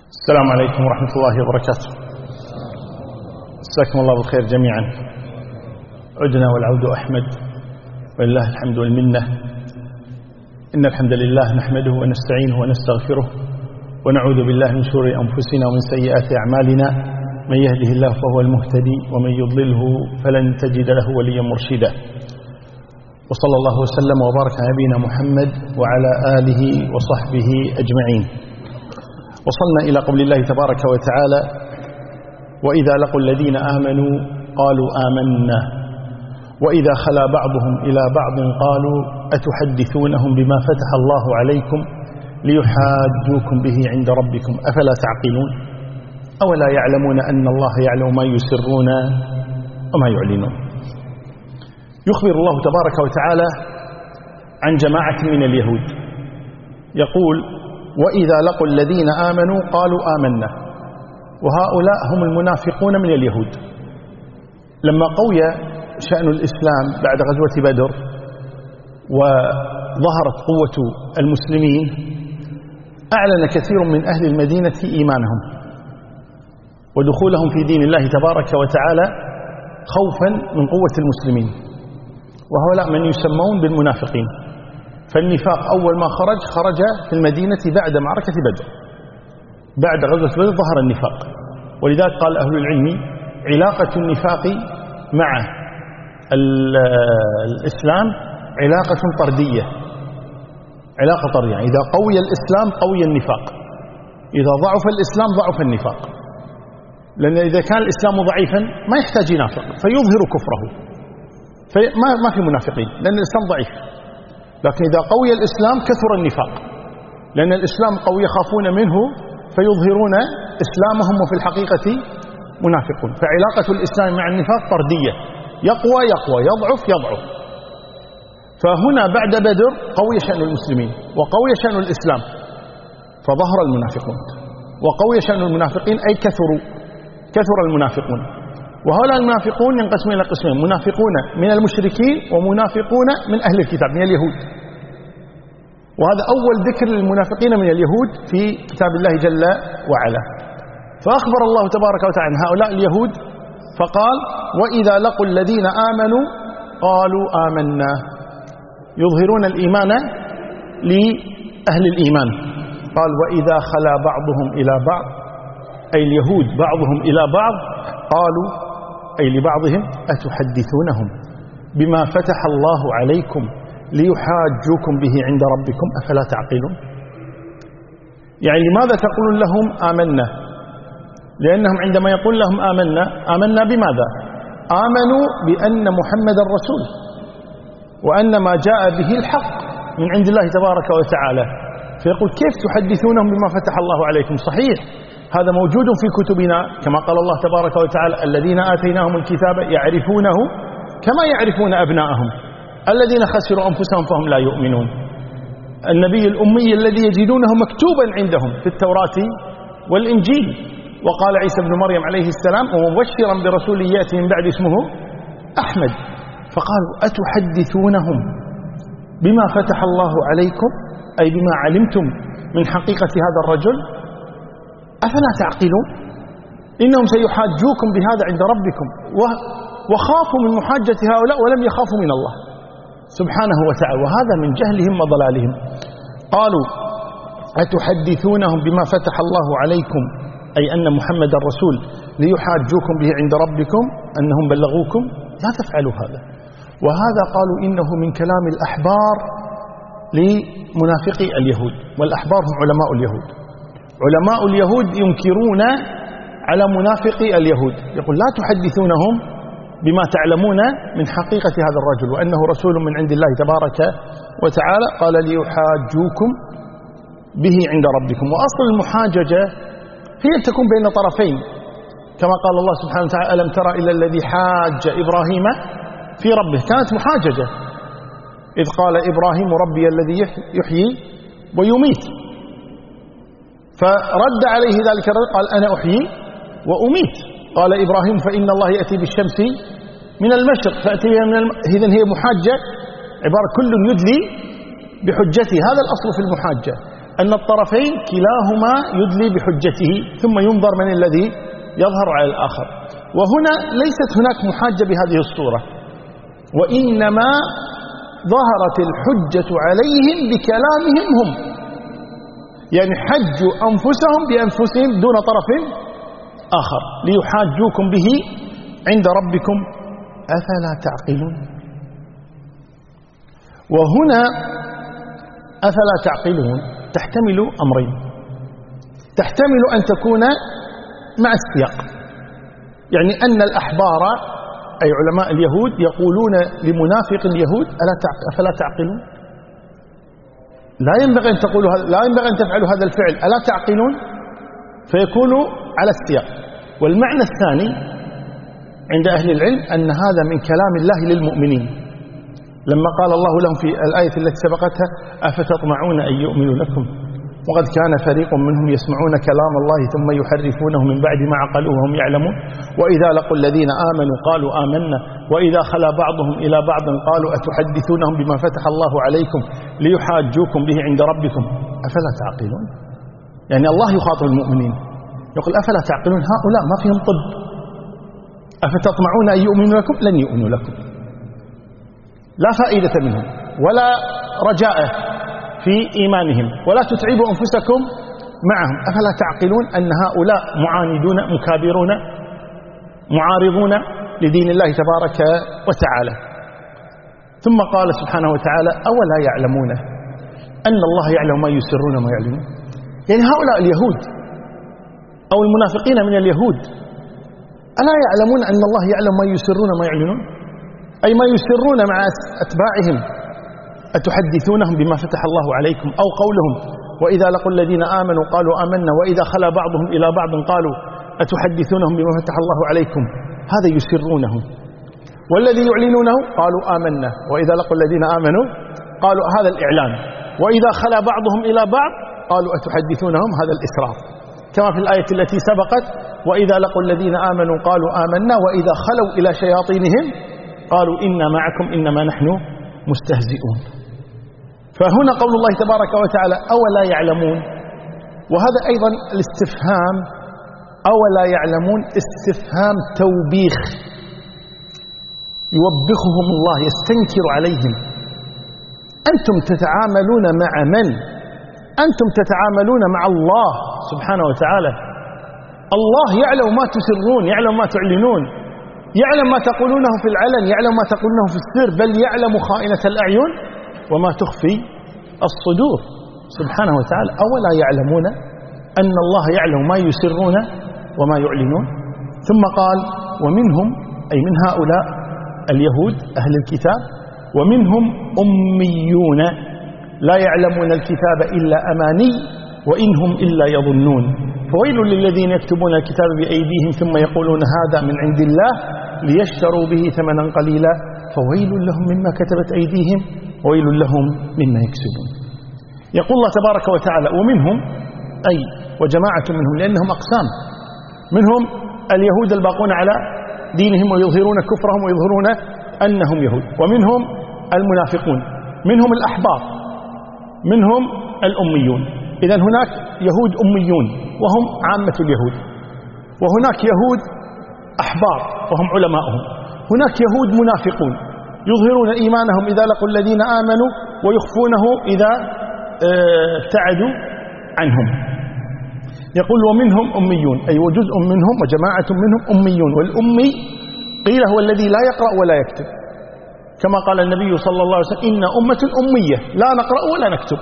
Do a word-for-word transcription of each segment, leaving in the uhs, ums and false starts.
السلام عليكم ورحمة الله وبركاته. جزاكم الله بالخير جميعا. عدنا والعود أحمد ولله الحمد والمنة. إن الحمد لله نحمده ونستعينه ونستغفره ونعوذ بالله من شرور أنفسنا ومن سيئات أعمالنا. من يهده الله فهو المهتدي ومن يضلله فلن تجد له وليا مرشدا. وصلى الله وسلم وبارك على نبينا محمد وعلى آله وصحبه أجمعين. وصلنا إلى قول الله تبارك وتعالى: وإذا لقوا الذين آمنوا قالوا آمنا وإذا خلا بعضهم إلى بعض قالوا أتحدثونهم بما فتح الله عليكم ليحاجوكم به عند ربكم أفلا تعقلون أولا يعلمون أن الله يعلم ما يسرون وما يعلنون. يخبر الله تبارك وتعالى عن جماعة من اليهود يقول: وإذا لقوا الذين آمنوا قالوا آمنا. وهؤلاء هم المنافقون من اليهود. لما قوي شأن الإسلام بعد غزوة بدر وظهرت قوة المسلمين أعلن كثير من أهل المدينة إيمانهم ودخولهم في دين الله تبارك وتعالى خوفا من قوة المسلمين، وهؤلاء من يسمون بالمنافقين. فالنفاق أول ما خرج خرج في المدينة بعد معركة بدر. بعد غزوة بدر ظهر النفاق، ولذلك قال أهل العلم: علاقة النفاق مع الإسلام علاقة طردية، علاقة طردية. إذا قوي الإسلام قوي النفاق، إذا ضعف الإسلام ضعف النفاق. لأن إذا كان الإسلام ضعيفا ما يحتاج ينافق فيظهر كفره، فما ما في منافقين لأن الإسلام ضعيف. لكن إذا قوي الإسلام كثر النفاق، لأن الإسلام قوي يخافون منه فيظهرون إسلامهم وفي الحقيقة منافقون. فعلاقة الإسلام مع النفاق طردية، يقوى يقوى يضعف يضعف. فهنا بعد بدر قوي شأن المسلمين وقوي شأن الإسلام فظهر المنافقون. وقوي شأن المنافقين أي كثروا، كثر المنافقون. وهؤلاء المنافقون ينقسمون إلى قسمين: منافقون من المشركين ومنافقون من أهل الكتاب من اليهود. وهذا أول ذكر للمنافقين من اليهود في كتاب الله جل وعلا. فأخبر الله تبارك وتعالى عن هؤلاء اليهود فقال: وإذا لقوا الذين آمنوا قالوا آمنا، يظهرون الإيمان لأهل الإيمان. قال: وإذا خلا بعضهم إلى بعض، أي اليهود بعضهم إلى بعض، قالوا أي لبعضهم: أتحدثونهم بما فتح الله عليكم ليحاجوكم به عند ربكم أفلا تعقلون. يعني لماذا تقولون لهم آمنا؟ لأنهم عندما يقول لهم آمنا، آمنا بماذا؟ آمنوا بأن محمد رسول وأن ما جاء به الحق من عند الله تبارك وتعالى. فيقول: كيف تحدثونهم بما فتح الله عليكم؟ صحيح هذا موجود في كتبنا كما قال الله تبارك وتعالى: الذين آتيناهم الكتاب يعرفونه كما يعرفون أبناءهم الذين خسروا أنفسهم فهم لا يؤمنون. النبي الأمي الذي يجدونه مكتوبا عندهم في التوراة والإنجيل. وقال عيسى بن مريم عليه السلام: ومبشرا برسول يأتي من بعد اسمه أحمد. فقالوا: أتحدثونهم بما فتح الله عليكم، أي بما علمتم من حقيقة هذا الرجل، أفلا تعقلون؟ إنهم سيحاجوكم بهذا عند ربكم. وخافوا من محاجة هؤلاء ولم يخافوا من الله سبحانه وتعالى، وهذا من جهلهم وضلالهم. قالوا: أتحدثونهم بما فتح الله عليكم، أي أن محمد الرسول، ليحاجوكم به عند ربكم أنهم بلغوكم؟ لا تفعلوا هذا. وهذا قالوا إنه من كلام الأحبار لمنافقي اليهود، والأحبار هم علماء اليهود. علماء اليهود ينكرون على منافقي اليهود، يقول: لا تحدثونهم بما تعلمون من حقيقة هذا الرجل وأنه رسول من عند الله تبارك وتعالى. قال: ليحاجوكم به عند ربكم. وأصل المحاججة هي تكون بين طرفين، كما قال الله سبحانه وتعالى: ألم ترى إلى الذي حاج إبراهيم في ربه. كانت محاججة، إذ قال إبراهيم: ربي الذي يحيي ويميت. فرد عليه ذلك الرجل قال: أنا أحيي وأميت. قال إبراهيم: فإن الله يأتي بالشمس من المشرق فأتي بها من الم... إذن هي محاجة، عبارة كل يدلي بحجته. هذا الأصل في المحاجة. أن الطرفين كلاهما يدلي بحجته ثم ينظر من الذي يظهر على الآخر. وهنا ليست هناك محاجة بهذه الصورة، وإنما ظهرت الحجة عليهم بكلامهم هم، يعني حجوا أنفسهم بأنفسهم دون طرف آخر ليحاجوكم به عند ربكم أفلا تعقلون. وهنا أفلا تعقلون تحتمل أمرين، تحتمل أن تكون مع السياق، يعني أن الأحبار أي علماء اليهود يقولون لمنافق اليهود ألا أفلا تعقلون، لا ينبغي أن تقولوا هذا، لا ينبغي أن تفعلوا هذا الفعل، ألا تعقلون، فيكون على السياق. والمعنى الثاني عند أهل العلم أن هذا من كلام الله للمؤمنين، لما قال الله لهم في الآية التي سبقتها أفتطمعون أن يؤمنوا لكم وقد كان فريق منهم يسمعون كلام الله ثم يحرفونه من بعد ما عقلوه وهم يعلمون وإذا لقوا الذين آمنوا قالوا آمنا وإذا خلا بعضهم إلى بعض قالوا أتحدثونهم بما فتح الله عليكم ليحاجوكم به عند ربكم أفلا تعقلون. يعني الله يخاطب المؤمنين يقول أفلا تعقلون، هؤلاء ما فيهم طب، أفتطمعون أن يؤمنوا لكم لن يؤمنوا لكم، لا فائدة منهم ولا رجاء في إيمانهم ولا تتعبوا أنفسكم معهم، أفلا تعقلون أن هؤلاء معاندون مكابرون معارضون لدين الله تبارك وتعالى. ثم قال سبحانه وتعالى أولا يعلمون أن الله يعلم ما يسرون وما يعلنون. يعني هؤلاء اليهود أو المنافقين من اليهود ألا يعلمون أن الله يعلم ما يسرون وما يعلنون، أي ما يسرون مع أتباعهم أتحدثونهم بما فتح الله عليكم، أو قولهم وإذا لقوا الذين آمنوا قالوا آمنا وإذا خلا بعضهم إلى بعض قالوا أتحدثونهم بما فتح الله عليكم، هذا يسرونه. والذي يعلنونه قالوا آمنا وإذا لقوا الذين آمنوا قالوا هذا الإعلان، وإذا خلا بعضهم إلى بعض قالوا أتحدثونهم، هذا الإسرار، كما في الآية التي سبقت وإذا لقوا الذين آمنوا قالوا آمنا وإذا خلوا إلى شياطينهم قالوا إنا معكم إنما نحن مستهزئون. فهنا قول الله تبارك وتعالى أولا يعلمون، وهذا أيضا الاستفهام أولا يعلمون استفهام توبيخ، يوبخهم الله يستنكر عليهم. أنتم تتعاملون مع من؟ أنتم تتعاملون مع الله سبحانه وتعالى، الله يعلم ما تسرون يعلم ما تعلنون، يعلم ما تقولونه في العلن يعلم ما تقولونه في السر، بل يعلم خائنة الأعين وما تخفي الصدور سبحانه وتعالى. أولا يعلمون أن الله يعلم ما يسرون وما يعلنون. ثم قال ومنهم أي من هؤلاء اليهود أهل الكتاب ومنهم أميون لا يعلمون الكتاب إلا أماني وإن هم إلا يظنون فويل للذين يكتبون الكتاب بأيديهم ثم يقولون هذا من عند الله ليشتروا به ثمنا قليلا فويل لهم مما كتبت أيديهم وويل لهم مما يكسبون. يقول الله تبارك وتعالى ومنهم أي وجماعة منهم، لأنهم أقسام، منهم اليهود الباقون على دينهم ويظهرون كفرهم ويظهرون أنهم يهود، ومنهم المنافقون، منهم الأحبار، منهم الأميون. إذن هناك يهود أميون وهم عامة اليهود، وهناك يهود أحبار وهم علماؤهم، هناك يهود منافقون يظهرون إيمانهم إذا لقوا الذين آمنوا ويخفونه إذا ابتعدوا عنهم. يقول ومنهم أميون أي وجزء منهم وجماعة منهم أميون، والأمي قيل هو الذي لا يقرأ ولا يكتب، كما قال النبي صلى الله عليه وسلم إن أمة أمية لا نقرأ ولا نكتب،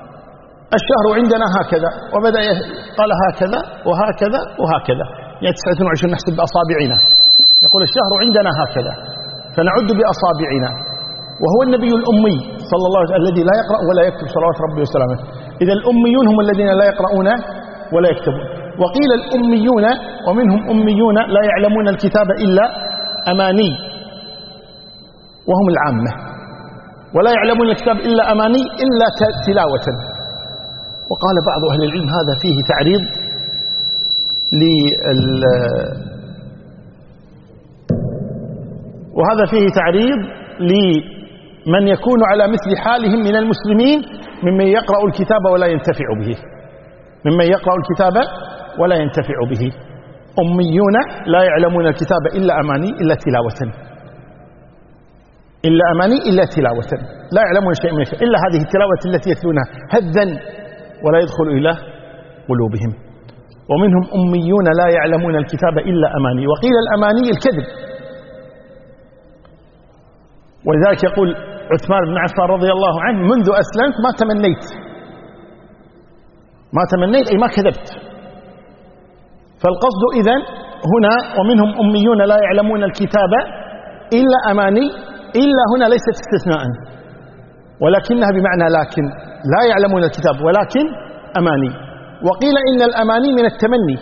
الشهر عندنا هكذا، وبدأ قال هكذا وهكذا وهكذا، يعني تسعة وعشرين نحسب بأصابعنا، يقول الشهر عندنا هكذا فنعد بأصابعنا، وهو النبي الأمي صلى الله عليه وسلم الذي لا يقرأ ولا يكتب صلوات ربي وسلامه. إذا الأميون هم الذين لا يقرؤون ولا يكتبون. وقيل الأميون ومنهم أميون لا يعلمون الكتاب إلا أماني وهم العامة، ولا يعلمون الكتاب إلا أماني إلا تلاوة. وقال بعض أهل العلم هذا فيه تعريض لل وهذا فيه تعريض من يكون على مثل حالهم من المسلمين ممن يقرأ الكتاب ولا ينتفع به، ممن يقرأ الكتاب ولا ينتفع به. أميون لا يعلمون الكتاب إلا أماني إلا تلاوة، إلا أماني إلا تلاوة، لا يعلمون شيء من الكتاب إلا هذه التلاوة التي يتلونها هدا ولا يدخل إلى قلوبهم. ومنهم أميون لا يعلمون الكتاب إلا أماني، وقيل الأماني الكذب. ولذلك يقول عثمان بن عفان رضي الله عنه: منذ أسلمت ما تمنيت، ما تمنيت أي ما كذبت. فالقصد إذن هنا ومنهم أميون لا يعلمون الكتاب إلا أماني، إلا هنا ليست استثناء ولكنها بمعنى لكن، لا يعلمون الكتاب ولكن أماني. وقيل إن الأماني من التمني،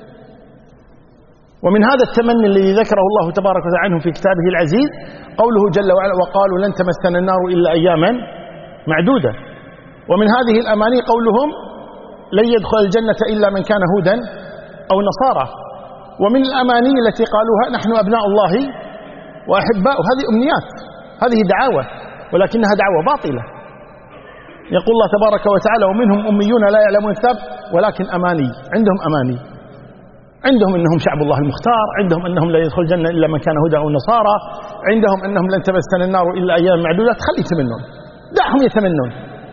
ومن هذا التمني الذي ذكره الله تبارك وتعالى عنه في كتابه العزيز قوله جل وعلا: وقالوا لن تمسنا النار إلا أياما معدودة. ومن هذه الأماني قولهم: لن يدخل الجنة إلا من كان هودا أو نصارى. ومن الأماني التي قالوها: نحن أبناء الله وأحباؤه. هذه أمنيات، هذه دعاوى، ولكنها دعوة باطلة. يقول الله تبارك وتعالى: ومنهم أميون لا يعلمون الكتاب ولكن أماني، عندهم أماني، عندهم أنهم شعب الله المختار، عندهم أنهم لا يدخل الجنة إلا من كان هودا أو نصارى، عندهم أنهم لن تمسنا النار إلا أيام معدودات. خلي يتمنون، دعهم يتمنون،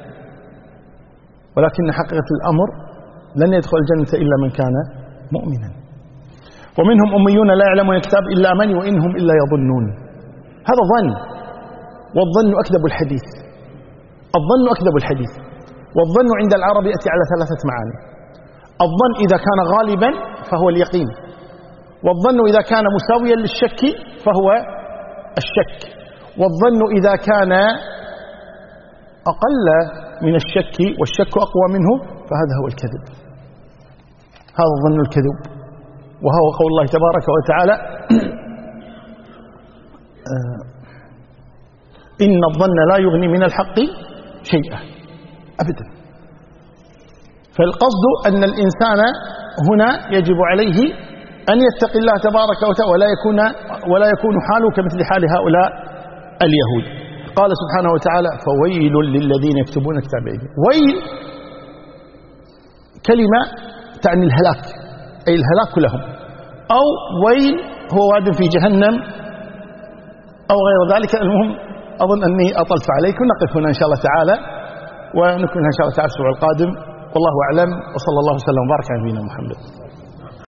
ولكن حقيقة الأمر لن يدخل الجنة إلا من كان مؤمنا. ومنهم أميون لا يعلمون الكتاب إلا أماني وإنهم إلا يظنون. هذا ظن، والظن أكذب الحديث، الظن أكذب الحديث. والظن عند العرب يأتي على ثلاثة معاني: الظن إذا كان غالبا فهو اليقين، والظن إذا كان مساويا للشك فهو الشك، والظن إذا كان أقل من الشك والشك أقوى منه فهذا هو الكذب. هذا الظن الكذب، وهو قول الله تبارك وتعالى: إن الظن لا يغني من الحق شيئا أبدا. فالقصد أن الإنسان هنا يجب عليه أن يتقي الله تبارك وتعالى ولا يكون, ولا يكون حاله كمثل حال هؤلاء اليهود. قال سبحانه وتعالى: فويل للذين يكتبون كتاب أيديهم. ويل كلمة تعني الهلاك، أي الهلاك لهم، أو ويل هو واد في جهنم أو غير ذلك. المهم أظن أني أطلت عليكم، نقف هنا إن شاء الله تعالى ونكملها إن شاء الله تعالى الأسبوع القادم. والله أعلم، وصلى الله وسلم وبارك على نبينا محمد.